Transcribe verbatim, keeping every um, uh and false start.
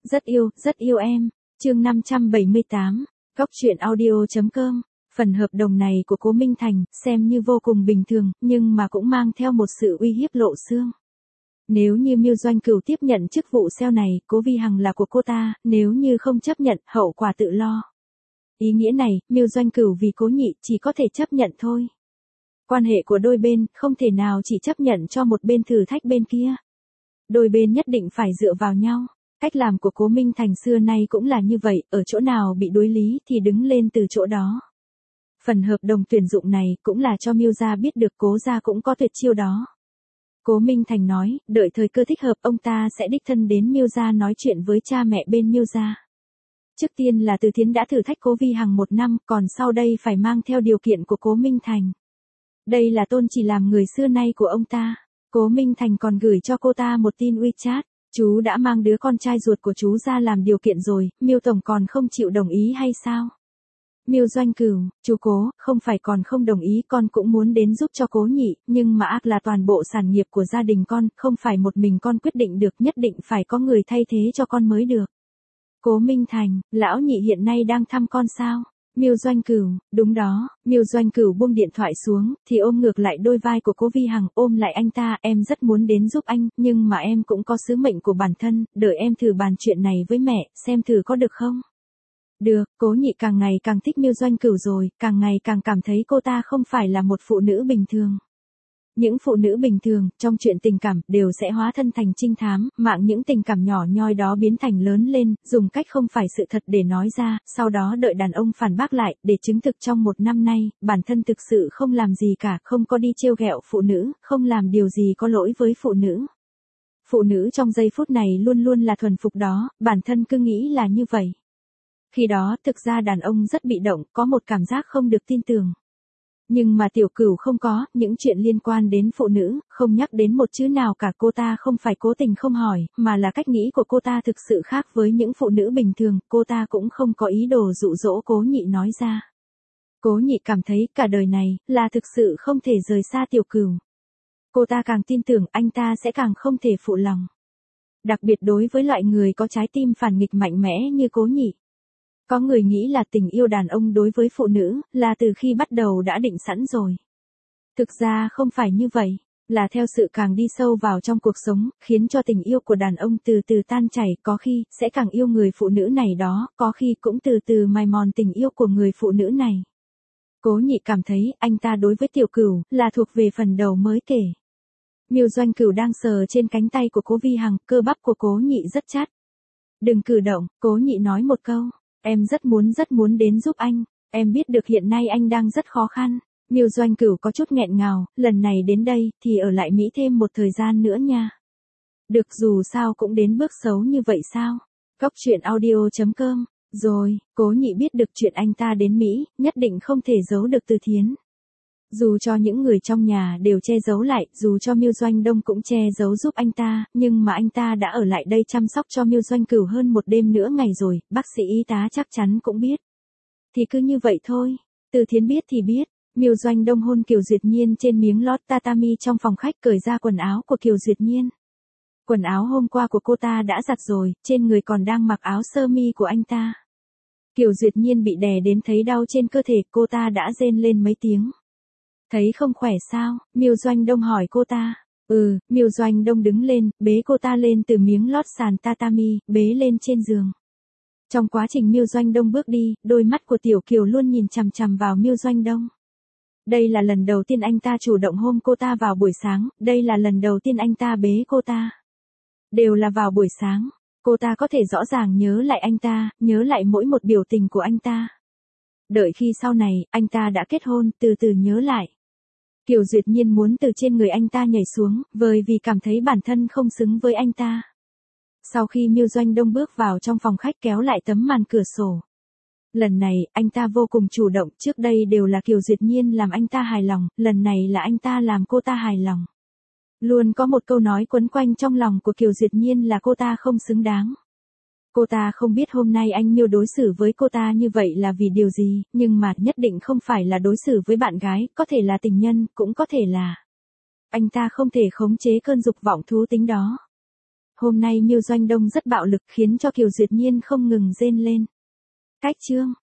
Rất yêu, rất yêu em. Chương năm trăm bảy mươi tám, góc truyện audio.com. Phần hợp đồng này của Cố Minh Thành, xem như vô cùng bình thường, nhưng mà cũng mang theo một sự uy hiếp lộ xương. Nếu như Miêu Doanh Cửu tiếp nhận chức vụ sale này, Cố Vi Hằng là của cô ta, nếu như không chấp nhận, hậu quả tự lo. Ý nghĩa này, Miêu Doanh Cửu vì Cố Nhị, chỉ có thể chấp nhận thôi. Quan hệ của đôi bên, không thể nào chỉ chấp nhận cho một bên thử thách bên kia. Đôi bên nhất định phải dựa vào nhau. Cách làm của Cố Minh Thành xưa nay cũng là như vậy, ở chỗ nào bị đối lý thì đứng lên từ chỗ đó. Phần hợp đồng tuyển dụng này cũng là cho Miêu gia biết được Cố gia cũng có tuyệt chiêu đó. Cố Minh Thành nói, đợi thời cơ thích hợp ông ta sẽ đích thân đến Miêu gia nói chuyện với cha mẹ bên Miêu gia. Trước tiên là Từ Thiến đã thử thách Cố Vi Hằng một năm, còn sau đây phải mang theo điều kiện của Cố Minh Thành. Đây là tôn chỉ làm người xưa nay của ông ta. Cố Minh Thành còn gửi cho cô ta một tin WeChat. Chú đã mang đứa con trai ruột của chú ra làm điều kiện rồi, Miêu tổng còn không chịu đồng ý hay sao? Miêu Doanh Cửu, chú Cố, không phải còn không đồng ý, con cũng muốn đến giúp cho Cố Nhị, nhưng mà ác là toàn bộ sản nghiệp của gia đình con, không phải một mình con quyết định được, nhất định phải có người thay thế cho con mới được. Cố Minh Thành, lão nhị hiện nay đang thăm con sao? Miêu Doanh Cửu, đúng đó. Miêu Doanh Cửu buông điện thoại xuống, thì ôm ngược lại đôi vai của Cố Vi Hằng, ôm lại anh ta, em rất muốn đến giúp anh, nhưng mà em cũng có sứ mệnh của bản thân, đợi em thử bàn chuyện này với mẹ, xem thử có được không? Được. Cố Nhị càng ngày càng thích Miêu Doanh Cửu rồi, càng ngày càng cảm thấy cô ta không phải là một phụ nữ bình thường. Những phụ nữ bình thường, trong chuyện tình cảm, đều sẽ hóa thân thành trinh thám, mạng những tình cảm nhỏ nhoi đó biến thành lớn lên, dùng cách không phải sự thật để nói ra, sau đó đợi đàn ông phản bác lại, để chứng thực trong một năm nay, bản thân thực sự không làm gì cả, không có đi trêu ghẹo phụ nữ, không làm điều gì có lỗi với phụ nữ. Phụ nữ trong giây phút này luôn luôn là thuần phục đó, bản thân cứ nghĩ là như vậy. Khi đó, thực ra đàn ông rất bị động, có một cảm giác không được tin tưởng. Nhưng mà Tiểu Cửu không có, những chuyện liên quan đến phụ nữ, không nhắc đến một chữ nào cả, cô ta không phải cố tình không hỏi, mà là cách nghĩ của cô ta thực sự khác với những phụ nữ bình thường, cô ta cũng không có ý đồ dụ dỗ Cố Nhị nói ra. Cố Nhị cảm thấy cả đời này, là thực sự không thể rời xa Tiểu Cửu. Cô ta càng tin tưởng anh ta sẽ càng không thể phụ lòng. Đặc biệt đối với loại người có trái tim phản nghịch mạnh mẽ như Cố Nhị. Có người nghĩ là tình yêu đàn ông đối với phụ nữ, là từ khi bắt đầu đã định sẵn rồi. Thực ra không phải như vậy, là theo sự càng đi sâu vào trong cuộc sống, khiến cho tình yêu của đàn ông từ từ tan chảy, có khi, sẽ càng yêu người phụ nữ này đó, có khi cũng từ từ mài mòn tình yêu của người phụ nữ này. Cố Nhị cảm thấy, anh ta đối với Tiểu Cửu, là thuộc về phần đầu mới kể. Miêu Doanh Cửu đang sờ trên cánh tay của Cố Vi Hằng, cơ bắp của Cố Nhị rất chát. Đừng cử động, Cố Nhị nói một câu. Em rất muốn rất muốn đến giúp anh, em biết được hiện nay anh đang rất khó khăn. Miêu Doanh Cửu có chút nghẹn ngào, lần này đến đây, thì ở lại Mỹ thêm một thời gian nữa nha. Được, dù sao cũng đến bước xấu như vậy sao? Góc truyện audio.com. Rồi, Cố Nhị biết được chuyện anh ta đến Mỹ, nhất định không thể giấu được Từ Thiến. Dù cho những người trong nhà đều che giấu lại, dù cho Miêu Doanh Đông cũng che giấu giúp anh ta, nhưng mà anh ta đã ở lại đây chăm sóc cho Miêu Doanh Cửu hơn một đêm nữa ngày rồi, bác sĩ y tá chắc chắn cũng biết. Thì cứ như vậy thôi, Từ Thiến biết thì biết. Miêu Doanh Đông hôn Kiều Duyệt Nhiên trên miếng lót tatami trong phòng khách, cởi ra quần áo của Kiều Duyệt Nhiên. Quần áo hôm qua của cô ta đã giặt rồi, trên người còn đang mặc áo sơ mi của anh ta. Kiều Duyệt Nhiên bị đè đến thấy đau trên cơ thể, cô ta đã rên lên mấy tiếng. Thấy không khỏe sao? Miêu Doanh Đông hỏi cô ta. Ừ, Miêu Doanh Đông đứng lên, bế cô ta lên từ miếng lót sàn tatami, bế lên trên giường. Trong quá trình Miêu Doanh Đông bước đi, đôi mắt của Tiểu Kiều luôn nhìn chằm chằm vào Miêu Doanh Đông. Đây là lần đầu tiên anh ta chủ động hôn cô ta vào buổi sáng, đây là lần đầu tiên anh ta bế cô ta. Đều là vào buổi sáng, cô ta có thể rõ ràng nhớ lại anh ta, nhớ lại mỗi một biểu tình của anh ta. Đợi khi sau này, anh ta đã kết hôn, từ từ nhớ lại. Kiều Duyệt Nhiên muốn từ trên người anh ta nhảy xuống, bởi vì cảm thấy bản thân không xứng với anh ta. Sau khi Miêu Doanh Đông bước vào trong phòng khách kéo lại tấm màn cửa sổ. Lần này, anh ta vô cùng chủ động, trước đây đều là Kiều Duyệt Nhiên làm anh ta hài lòng, lần này là anh ta làm cô ta hài lòng. Luôn có một câu nói quấn quanh trong lòng của Kiều Duyệt Nhiên là cô ta không xứng đáng. Cô ta không biết hôm nay anh Miêu đối xử với cô ta như vậy là vì điều gì, nhưng mà nhất định không phải là đối xử với bạn gái, có thể là tình nhân, cũng có thể là... Anh ta không thể khống chế cơn dục vọng thú tính đó. Hôm nay Miêu Doanh Đông rất bạo lực khiến cho Kiều Duyệt Nhiên không ngừng rên lên. Cách chương.